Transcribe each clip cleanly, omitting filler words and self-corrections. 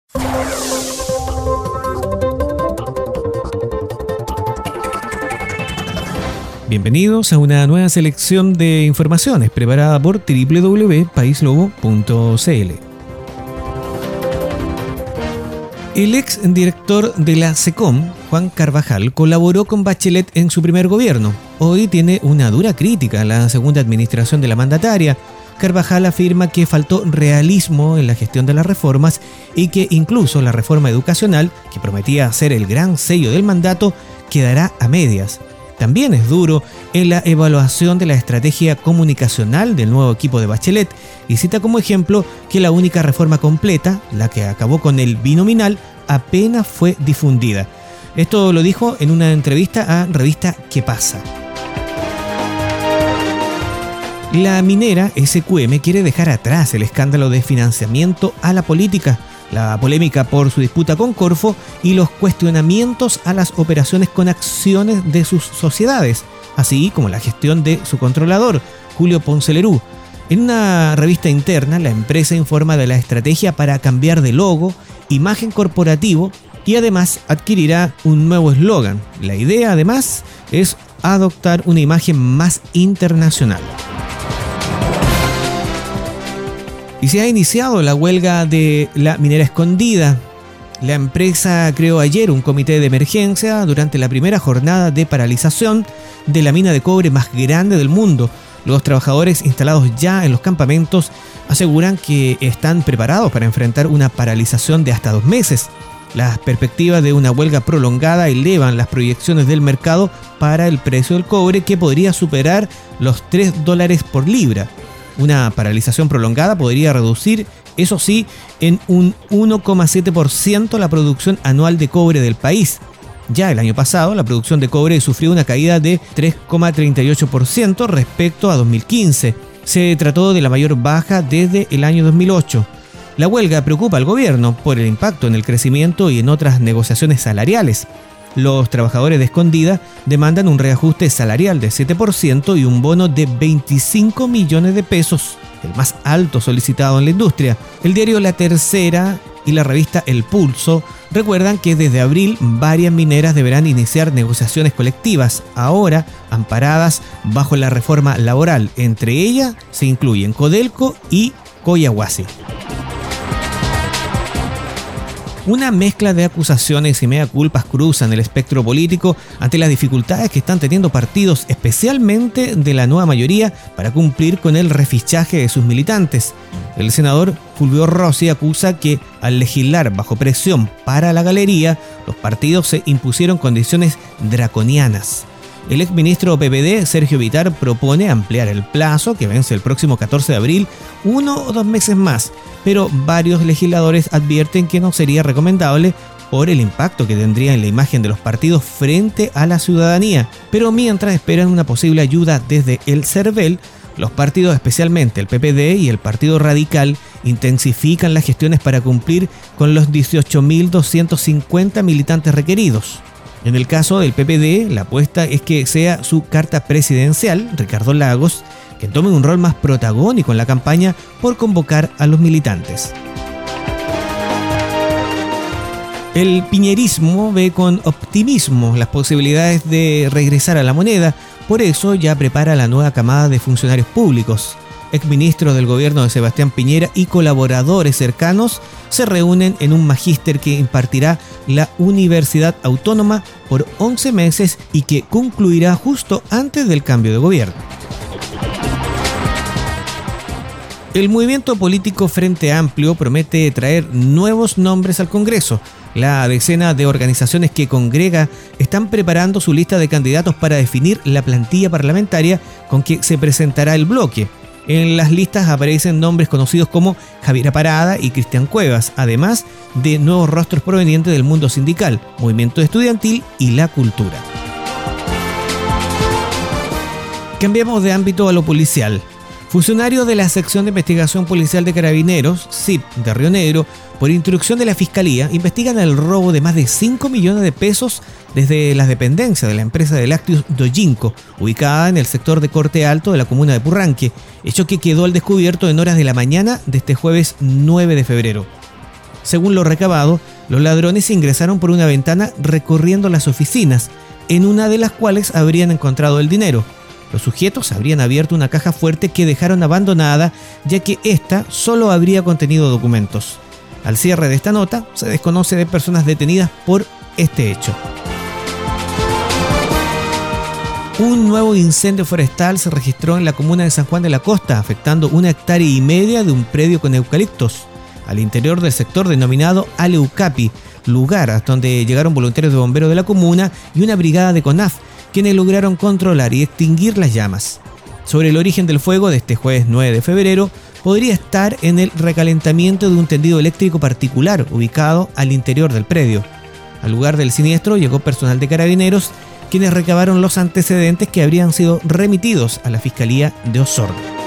Bienvenidos a una nueva selección de informaciones preparada por www.paislobo.cl. El ex director de la SECOM, Juan Carvajal, colaboró con Bachelet en su primer gobierno. Hoy tiene una dura crítica a la segunda administración de la mandataria. Carvajal afirma que faltó realismo en la gestión de las reformas y que incluso la reforma educacional, que prometía ser el gran sello del mandato, quedará a medias. También es duro en la evaluación de la estrategia comunicacional del nuevo equipo de Bachelet y cita como ejemplo que la única reforma completa, la que acabó con el binominal, apenas fue difundida. Esto lo dijo en una entrevista a revista ¿Qué pasa? La minera SQM quiere dejar atrás el escándalo de financiamiento a la política, la polémica por su disputa con Corfo y los cuestionamientos a las operaciones con acciones de sus sociedades, así como la gestión de su controlador, Julio Ponce Lerú. En una revista interna, la empresa informa de la estrategia para cambiar de logo, imagen corporativo y además adquirirá un nuevo eslogan. La idea, además, es adoptar una imagen más internacional. Y se ha iniciado la huelga de la minera Escondida. La empresa creó ayer un comité de emergencia durante la primera jornada de paralización de la mina de cobre más grande del mundo. Los trabajadores instalados ya en los campamentos aseguran que están preparados para enfrentar una paralización de hasta 2 meses. Las perspectivas de una huelga prolongada elevan las proyecciones del mercado para el precio del cobre, que podría superar los $3 por libra. Una paralización prolongada podría reducir, eso sí, en un 1,7% la producción anual de cobre del país. Ya el año pasado, la producción de cobre sufrió una caída de 3,38% respecto a 2015. Se trató de la mayor baja desde el año 2008. La huelga preocupa al gobierno por el impacto en el crecimiento y en otras negociaciones salariales. Los trabajadores de Escondida demandan un reajuste salarial de 7% y un bono de 25 millones de pesos, el más alto solicitado en la industria. El diario La Tercera y la revista El Pulso recuerdan que desde abril varias mineras deberán iniciar negociaciones colectivas, ahora amparadas bajo la reforma laboral. Entre ellas se incluyen Codelco y Collahuasi. Una mezcla de acusaciones y mea culpas cruzan el espectro político ante las dificultades que están teniendo partidos, especialmente de la nueva mayoría, para cumplir con el refichaje de sus militantes. El senador Fulvio Rossi acusa que al legislar bajo presión para la galería, los partidos se impusieron condiciones draconianas. El exministro PPD, Sergio Vitar, propone ampliar el plazo, que vence el próximo 14 de abril, 1 o 2 meses más, pero varios legisladores advierten que no sería recomendable por el impacto que tendría en la imagen de los partidos frente a la ciudadanía. Pero mientras esperan una posible ayuda desde el CERVEL, los partidos, especialmente el PPD y el Partido Radical, intensifican las gestiones para cumplir con los 18.250 militantes requeridos. En el caso del PPD, la apuesta es que sea su carta presidencial, Ricardo Lagos, quien tome un rol más protagónico en la campaña por convocar a los militantes. El piñerismo ve con optimismo las posibilidades de regresar a la moneda, por eso ya prepara la nueva camada de funcionarios públicos. Exministros del gobierno de Sebastián Piñera y colaboradores cercanos se reúnen en un magíster que impartirá la Universidad Autónoma por 11 meses y que concluirá justo antes del cambio de gobierno. El movimiento político Frente Amplio promete traer nuevos nombres al Congreso. La decena de organizaciones que congrega están preparando su lista de candidatos para definir la plantilla parlamentaria con que se presentará el bloque. En las listas aparecen nombres conocidos como Javiera Parada y Cristian Cuevas, además de nuevos rostros provenientes del mundo sindical, movimiento estudiantil y la cultura. Cambiamos de ámbito a lo policial. Funcionarios de la Sección de Investigación Policial de Carabineros, SIP, de Río Negro, por instrucción de la Fiscalía, investigan el robo de más de 5 millones de pesos desde las dependencias de la empresa de lácteos Dojinco, ubicada en el sector de Corte Alto de la comuna de Purranque, hecho que quedó al descubierto en horas de la mañana de este jueves 9 de febrero. Según lo recabado, los ladrones ingresaron por una ventana recorriendo las oficinas, en una de las cuales habrían encontrado el dinero. Los sujetos habrían abierto una caja fuerte que dejaron abandonada, ya que ésta solo habría contenido documentos. Al cierre de esta nota, se desconoce de personas detenidas por este hecho. Un nuevo incendio forestal se registró en la comuna de San Juan de la Costa, afectando 1,5 hectáreas de un predio con eucaliptos, al interior del sector denominado Aleucapi, lugar hasta donde llegaron voluntarios de bomberos de la comuna y una brigada de CONAF, quienes lograron controlar y extinguir las llamas. Sobre el origen del fuego de este jueves 9 de febrero, podría estar en el recalentamiento de un tendido eléctrico particular ubicado al interior del predio. Al lugar del siniestro llegó personal de Carabineros, quienes recabaron los antecedentes que habrían sido remitidos a la Fiscalía de Osorno.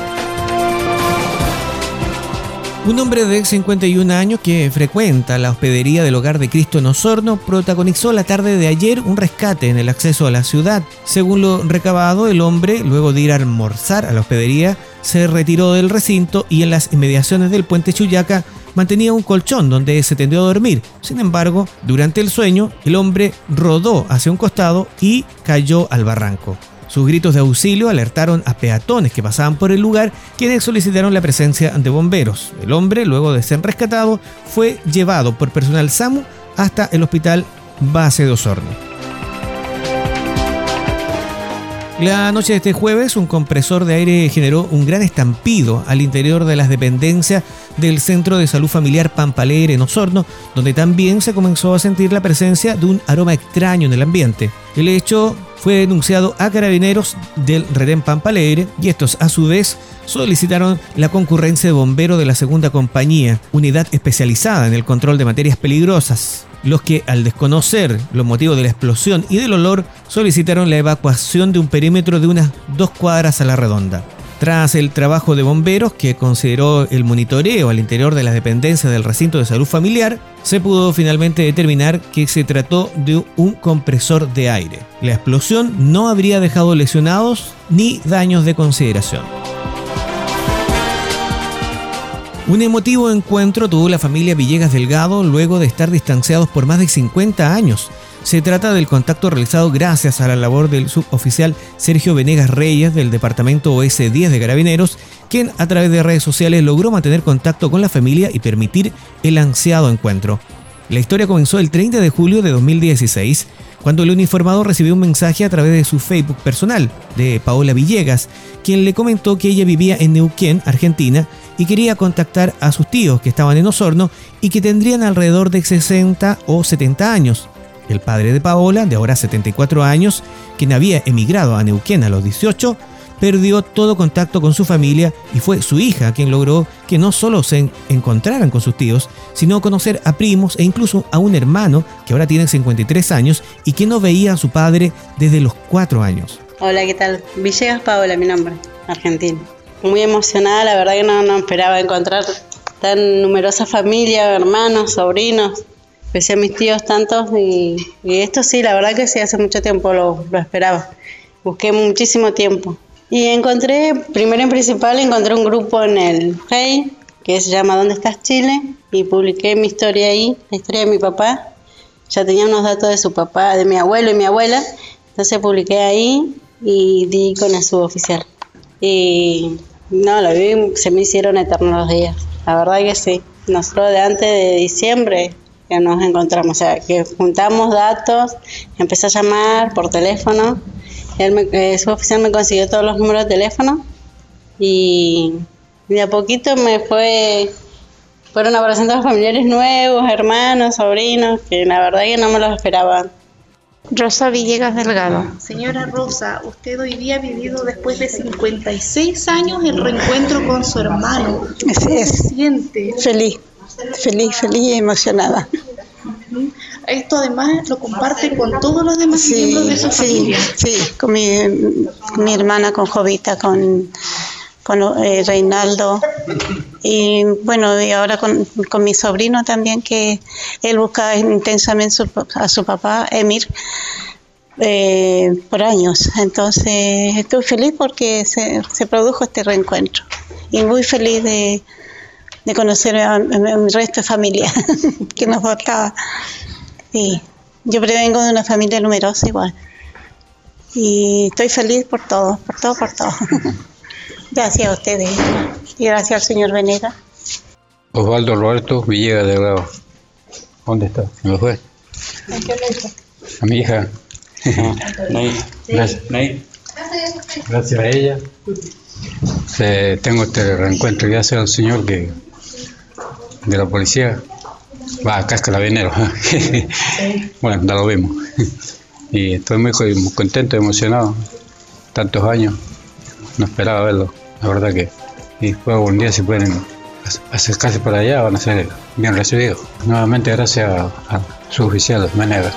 Un hombre de 51 años que frecuenta la hospedería del Hogar de Cristo en Osorno protagonizó la tarde de ayer un rescate en el acceso a la ciudad. Según lo recabado, el hombre, luego de ir a almorzar a la hospedería, se retiró del recinto y en las inmediaciones del puente Chuyaca mantenía un colchón donde se tendió a dormir. Sin embargo, durante el sueño, el hombre rodó hacia un costado y cayó al barranco. Sus gritos de auxilio alertaron a peatones que pasaban por el lugar, quienes solicitaron la presencia de bomberos. El hombre, luego de ser rescatado, fue llevado por personal SAMU hasta el hospital base de Osorno. La noche de este jueves, un compresor de aire generó un gran estampido al interior de las dependencias del Centro de Salud Familiar Pampa Alegre en Osorno, donde también se comenzó a sentir la presencia de un aroma extraño en el ambiente. El hecho fue denunciado a Carabineros del Retén Pampa Alegre y estos, a su vez, solicitaron la concurrencia de bomberos de la segunda compañía, unidad especializada en el control de materias peligrosas, los que, al desconocer los motivos de la explosión y del olor, solicitaron la evacuación de un perímetro de unas 2 cuadras a la redonda. Tras el trabajo de bomberos, que consideró el monitoreo al interior de las dependencias del recinto de salud familiar, se pudo finalmente determinar que se trató de un compresor de aire. La explosión no habría dejado lesionados ni daños de consideración. Un emotivo encuentro tuvo la familia Villegas Delgado luego de estar distanciados por más de 50 años. Se trata del contacto realizado gracias a la labor del suboficial Sergio Venegas Reyes del departamento OS-10 de Carabineros, quien a través de redes sociales logró mantener contacto con la familia y permitir el ansiado encuentro. La historia comenzó el 30 de julio de 2016, cuando el uniformado recibió un mensaje a través de su Facebook personal de Paola Villegas, quien le comentó que ella vivía en Neuquén, Argentina, y quería contactar a sus tíos que estaban en Osorno y que tendrían alrededor de 60 o 70 años. El padre de Paola, de ahora 74 años, quien había emigrado a Neuquén a los 18, perdió todo contacto con su familia y fue su hija quien logró que no solo se encontraran con sus tíos, sino conocer a primos e incluso a un hermano que ahora tiene 53 años y que no veía a su padre desde los 4 años. Hola, ¿qué tal? Villegas Paola, mi nombre, argentina. Muy emocionada, la verdad que no esperaba encontrar tan numerosa familia, hermanos, sobrinos. Empecé a mis tíos tantos y esto sí, la verdad que sí, hace mucho tiempo lo esperaba. Busqué muchísimo tiempo. Y encontré un grupo en el Hey, que se llama ¿Dónde estás, Chile? Y publiqué mi historia ahí, la historia de mi papá. Ya tenía unos datos de su papá, de mi abuelo y mi abuela. Entonces publiqué ahí y di con el suboficial. Y no, lo vi, se me hicieron eternos los días. La verdad que sí. Nosotros de antes de diciembre que nos encontramos, o sea, que juntamos datos, empecé a llamar por teléfono, el suboficial me consiguió todos los números de teléfono y de a poquito fueron apareciendo los familiares nuevos, hermanos, sobrinos, que la verdad que no me los esperaban. Rosa Villegas Delgado. Señora Rosa, usted hoy día ha vivido después de 56 años el reencuentro con su hermano. Así es. ¿Cómo se siente? Feliz y emocionada. Esto además lo comparte con todos los demás miembros de su familia. Sí, con mi hermana, con Jovita, con Reinaldo y bueno, y ahora con mi sobrino también, que él busca intensamente a su papá, Emir, por años. Entonces estoy feliz porque se produjo este reencuentro y muy feliz conocer a mi resto de familia que nos faltaba. Sí, yo provengo de una familia numerosa igual. Y estoy feliz por todo. Gracias a ustedes y gracias al señor Venegas. Osvaldo Roberto Villegas de Grado. ¿Dónde está? ¿Se me fue? ¿En qué lecho? A mi hija. Gracias a ella. Tengo este reencuentro gracias al señor de la policía. Acá es Carabinero. Bueno, ya lo vimos. Y estoy muy contento, emocionado. Tantos años. No esperaba verlo. La verdad que. Y después algún día si pueden acercarse para allá van a ser bien recibidos. Nuevamente gracias a su oficial Venegas.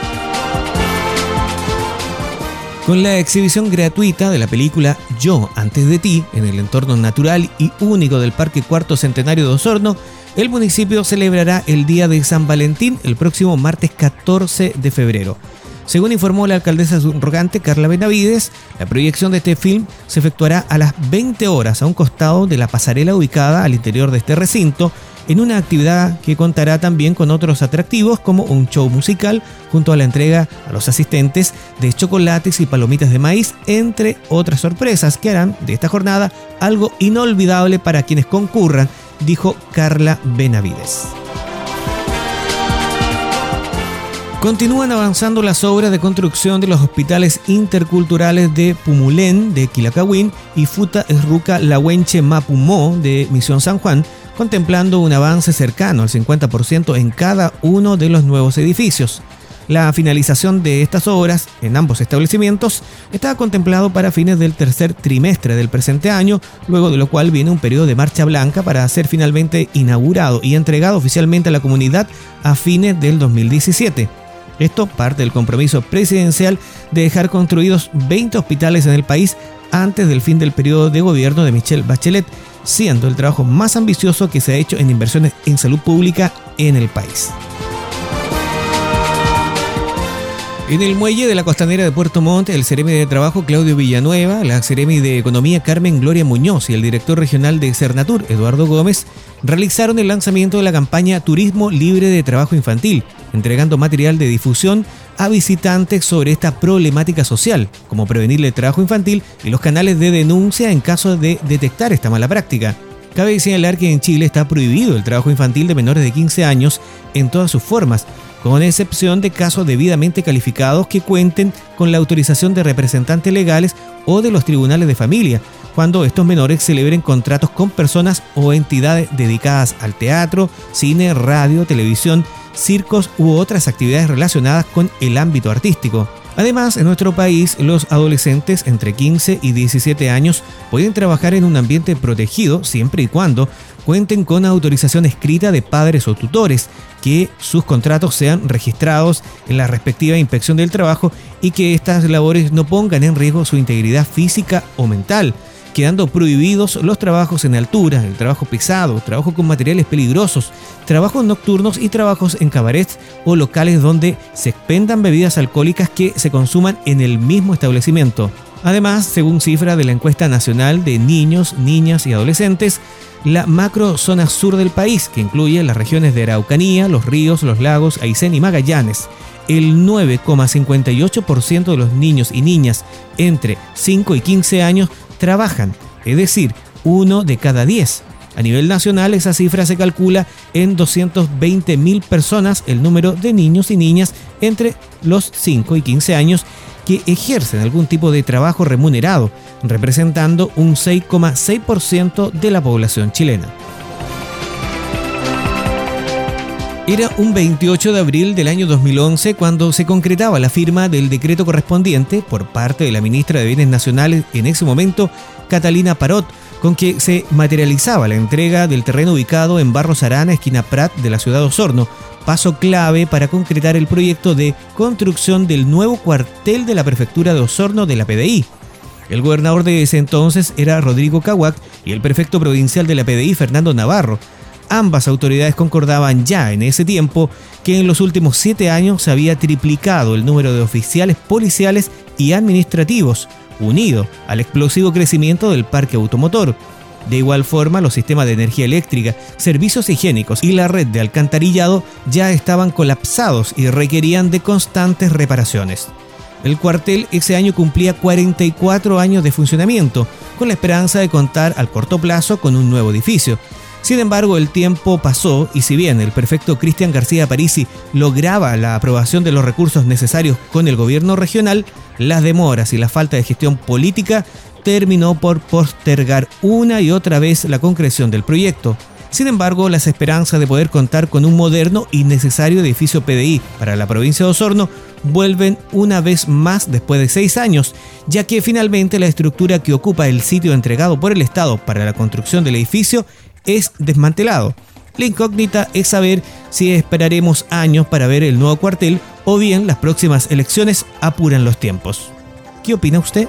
Con la exhibición gratuita de la película Yo antes de ti, en el entorno natural y único del Parque Cuarto Centenario de Osorno, el municipio celebrará el Día de San Valentín el próximo martes 14 de febrero. Según informó la alcaldesa subrogante Carla Benavides, la proyección de este film se efectuará a las 20 horas a un costado de la pasarela ubicada al interior de este recinto, en una actividad que contará también con otros atractivos como un show musical junto a la entrega a los asistentes de chocolates y palomitas de maíz, entre otras sorpresas que harán de esta jornada algo inolvidable para quienes concurran, dijo Carla Benavides. Continúan avanzando las obras de construcción de los hospitales interculturales de Pumulén, de Quilacahuín, y Futa Esruca Lahuenche Mapumó, de Misión San Juan, contemplando un avance cercano al 50% en cada uno de los nuevos edificios. La finalización de estas obras en ambos establecimientos está contemplado para fines del tercer trimestre del presente año, luego de lo cual viene un periodo de marcha blanca para ser finalmente inaugurado y entregado oficialmente a la comunidad a fines del 2017. Esto parte del compromiso presidencial de dejar construidos 20 hospitales en el país antes del fin del periodo de gobierno de Michelle Bachelet, siendo el trabajo más ambicioso que se ha hecho en inversiones en salud pública en el país. En el muelle de la costanera de Puerto Montt, el Seremi de Trabajo Claudio Villanueva, la Seremi de Economía Carmen Gloria Muñoz y el director regional de Cernatur Eduardo Gómez realizaron el lanzamiento de la campaña Turismo Libre de Trabajo Infantil, entregando material de difusión a visitantes sobre esta problemática social, como prevenir el trabajo infantil y los canales de denuncia en caso de detectar esta mala práctica. Cabe señalar que en Chile está prohibido el trabajo infantil de menores de 15 años en todas sus formas, con excepción de casos debidamente calificados que cuenten con la autorización de representantes legales o de los tribunales de familia, cuando estos menores celebren contratos con personas o entidades dedicadas al teatro, cine, radio, televisión, circos u otras actividades relacionadas con el ámbito artístico. Además, en nuestro país, los adolescentes entre 15 y 17 años pueden trabajar en un ambiente protegido siempre y cuando cuenten con autorización escrita de padres o tutores, que sus contratos sean registrados en la respectiva inspección del trabajo y que estas labores no pongan en riesgo su integridad física o mental, quedando prohibidos los trabajos en altura, el trabajo pesado, trabajo con materiales peligrosos, trabajos nocturnos y trabajos en cabarets o locales donde se expendan bebidas alcohólicas que se consuman en el mismo establecimiento. Además, según cifra de la encuesta nacional de niños, niñas y adolescentes, la macro zona sur del país, que incluye las regiones de Araucanía, Los Ríos, Los Lagos, Aysén y Magallanes, el 9,58% de los niños y niñas entre 5 y 15 años trabajan, es decir, 1 de cada 10. A nivel nacional, esa cifra se calcula en 220.000 personas, el número de niños y niñas entre los 5 y 15 años que ejercen algún tipo de trabajo remunerado, representando un 6,6% de la población chilena. Era un 28 de abril del año 2011 cuando se concretaba la firma del decreto correspondiente por parte de la ministra de Bienes Nacionales en ese momento, Catalina Parot, con que se materializaba la entrega del terreno ubicado en Barros Arana, esquina Prat de la ciudad de Osorno, paso clave para concretar el proyecto de construcción del nuevo cuartel de la prefectura de Osorno de la PDI. El gobernador de ese entonces era Rodrigo Cahuac y el prefecto provincial de la PDI, Fernando Navarro. Ambas autoridades concordaban ya en ese tiempo que en los últimos 7 años se había triplicado el número de oficiales policiales y administrativos, unido al explosivo crecimiento del parque automotor. De igual forma, los sistemas de energía eléctrica, servicios higiénicos y la red de alcantarillado ya estaban colapsados y requerían de constantes reparaciones. El cuartel ese año cumplía 44 años de funcionamiento, con la esperanza de contar al corto plazo con un nuevo edificio. Sin embargo, el tiempo pasó y si bien el prefecto Cristian García Parisi lograba la aprobación de los recursos necesarios con el gobierno regional, las demoras y la falta de gestión política terminó por postergar una y otra vez la concreción del proyecto. Sin embargo, las esperanzas de poder contar con un moderno y necesario edificio PDI para la provincia de Osorno vuelven una vez más después de 6 años, ya que finalmente la estructura que ocupa el sitio entregado por el Estado para la construcción del edificio es desmantelado. La incógnita es saber si esperaremos años para ver el nuevo cuartel o bien las próximas elecciones apuran los tiempos. ¿Qué opina usted?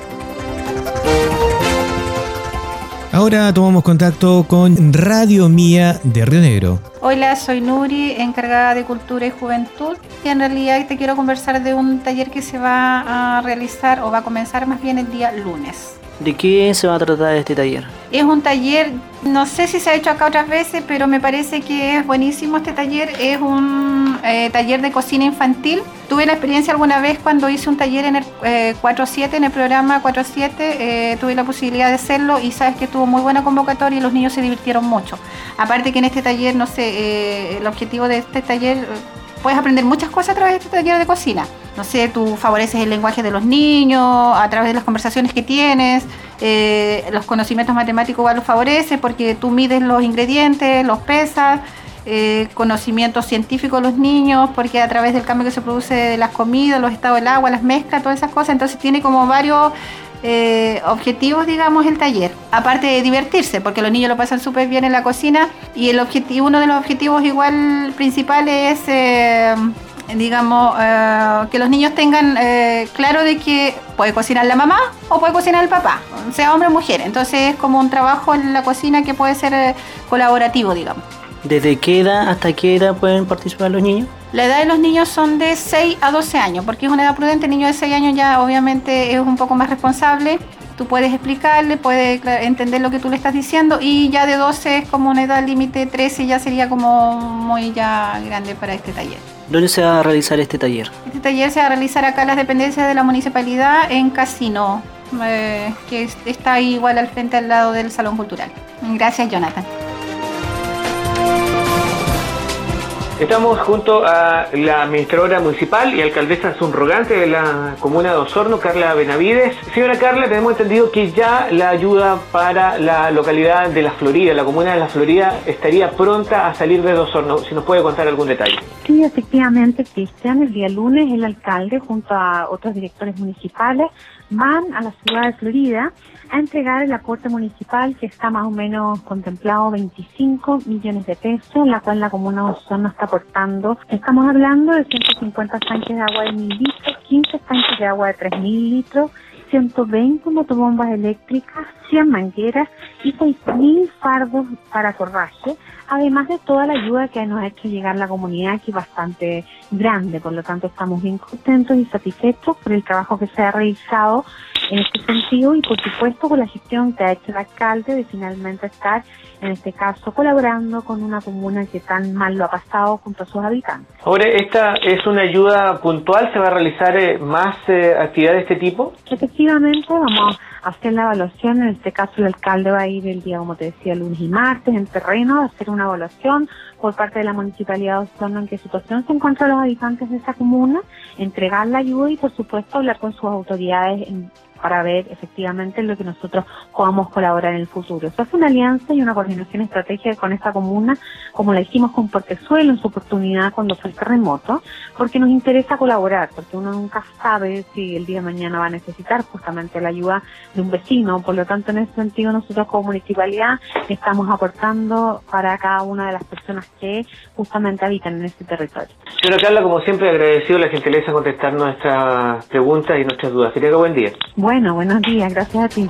Ahora tomamos contacto con Radio Mía de Río Negro. Hola, soy Nuri, encargada de Cultura y Juventud, y en realidad te quiero conversar de un taller que se va a realizar o va a comenzar más bien el día lunes. ¿De qué se va a tratar este taller? Es un taller, no sé si se ha hecho acá otras veces, pero me parece que es buenísimo este taller. Es un taller de cocina infantil. Tuve la experiencia alguna vez cuando hice un taller en el 4-7, en el programa 4-7, tuve la posibilidad de hacerlo y sabes que tuvo muy buena convocatoria y los niños se divirtieron mucho. Aparte que en este taller, no sé, el objetivo de este taller, puedes aprender muchas cosas a través de este taller de cocina. No sé, tú favoreces el lenguaje de los niños a través de las conversaciones que tienes, los conocimientos matemáticos igual los favoreces porque tú mides los ingredientes, los pesas, conocimientos científicos de los niños porque a través del cambio que se produce de las comidas, los estados del agua, las mezclas, todas esas cosas, entonces tiene como varios objetivos, digamos, el taller, aparte de divertirse, porque los niños lo pasan súper bien en la cocina y uno de los objetivos igual principales es digamos, que los niños tengan claro de que puede cocinar la mamá o puede cocinar el papá, sea hombre o mujer. Entonces es como un trabajo en la cocina que puede ser colaborativo, digamos. ¿Desde qué edad hasta qué edad pueden participar los niños? La edad de los niños son de 6 a 12 años, porque es una edad prudente. El niño de 6 años ya obviamente es un poco más responsable. Tú puedes explicarle, puede entender lo que tú le estás diciendo, y ya de 12 es como una edad límite, 13 ya sería como muy ya grande para este taller. ¿Dónde se va a realizar este taller? Este taller se va a realizar acá en las dependencias de la municipalidad en Casino, que está ahí igual al frente al lado del Salón Cultural. Gracias, Jonathan. Estamos junto a la administradora municipal y alcaldesa subrogante de la comuna de Osorno, Carla Benavides. Señora Carla, tenemos entendido que ya la ayuda para la localidad de La Florida, la comuna de La Florida, estaría pronta a salir de Osorno. Si nos puede contar algún detalle. Sí, efectivamente, Cristian, el día lunes el alcalde junto a otros directores municipales van a la ciudad de Florida a entregar el aporte municipal que está más o menos contemplado 25 millones de pesos, la cual la comuna de Osorno está aportando. Estamos hablando de 150 tanques de agua de 1.000 litros, 15 tanques de agua de 3.000 litros, 120 motobombas eléctricas, 100 mangueras y 6.000 fardos para forraje, además de toda la ayuda que nos ha hecho llegar la comunidad, que es bastante grande. Por lo tanto, estamos bien contentos y satisfechos por el trabajo que se ha realizado en este sentido y, por supuesto, con la gestión que ha hecho el alcalde de finalmente estar, en este caso, colaborando con una comuna que tan mal lo ha pasado junto a sus habitantes. Ahora, ¿esta es una ayuda puntual? ¿Se va a realizar más actividades de este tipo? Efectivamente, vamos a hacer la evaluación. En este caso, el alcalde va a ir el día, como te decía, lunes y martes en terreno a hacer una evaluación por parte de la Municipalidad de Osorno en qué situación se encuentran los habitantes de esa comuna, entregar la ayuda y, por supuesto, hablar con sus autoridades para ver efectivamente lo que nosotros podamos colaborar en el futuro. Eso es una alianza y una coordinación estratégica con esta comuna, como la hicimos con Portezuelo en su oportunidad cuando fue el terremoto, porque nos interesa colaborar, porque uno nunca sabe si el día de mañana va a necesitar justamente la ayuda de un vecino. Por lo tanto, en ese sentido, nosotros como municipalidad estamos aportando para cada una de las personas que justamente habitan en este territorio. Señora Carla, como siempre, agradecido la gentileza de contestar nuestras preguntas y nuestras dudas. Que tenga buen día. Bueno, buenos días, gracias a ti.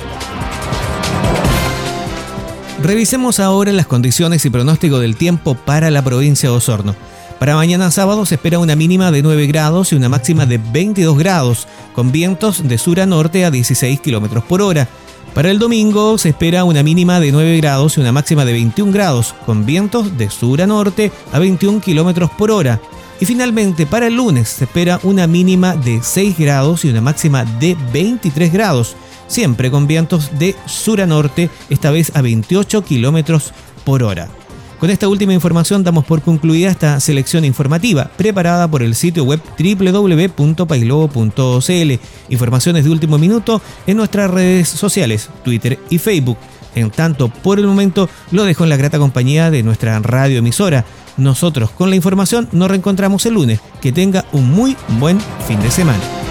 Revisemos ahora las condiciones y pronóstico del tiempo para la provincia de Osorno. Para mañana sábado se espera una mínima de 9 grados y una máxima de 22 grados, con vientos de sur a norte a 16 km por hora. Para el domingo se espera una mínima de 9 grados y una máxima de 21 grados, con vientos de sur a norte a 21 kilómetros por hora. Y finalmente, para el lunes se espera una mínima de 6 grados y una máxima de 23 grados, siempre con vientos de sur a norte, esta vez a 28 kilómetros por hora. Con esta última información damos por concluida esta selección informativa preparada por el sitio web www.pailobo.cl. Informaciones de último minuto en nuestras redes sociales, Twitter y Facebook. En tanto, por el momento, lo dejo en la grata compañía de nuestra radioemisora. Nosotros con la información nos reencontramos el lunes. Que tenga un muy buen fin de semana.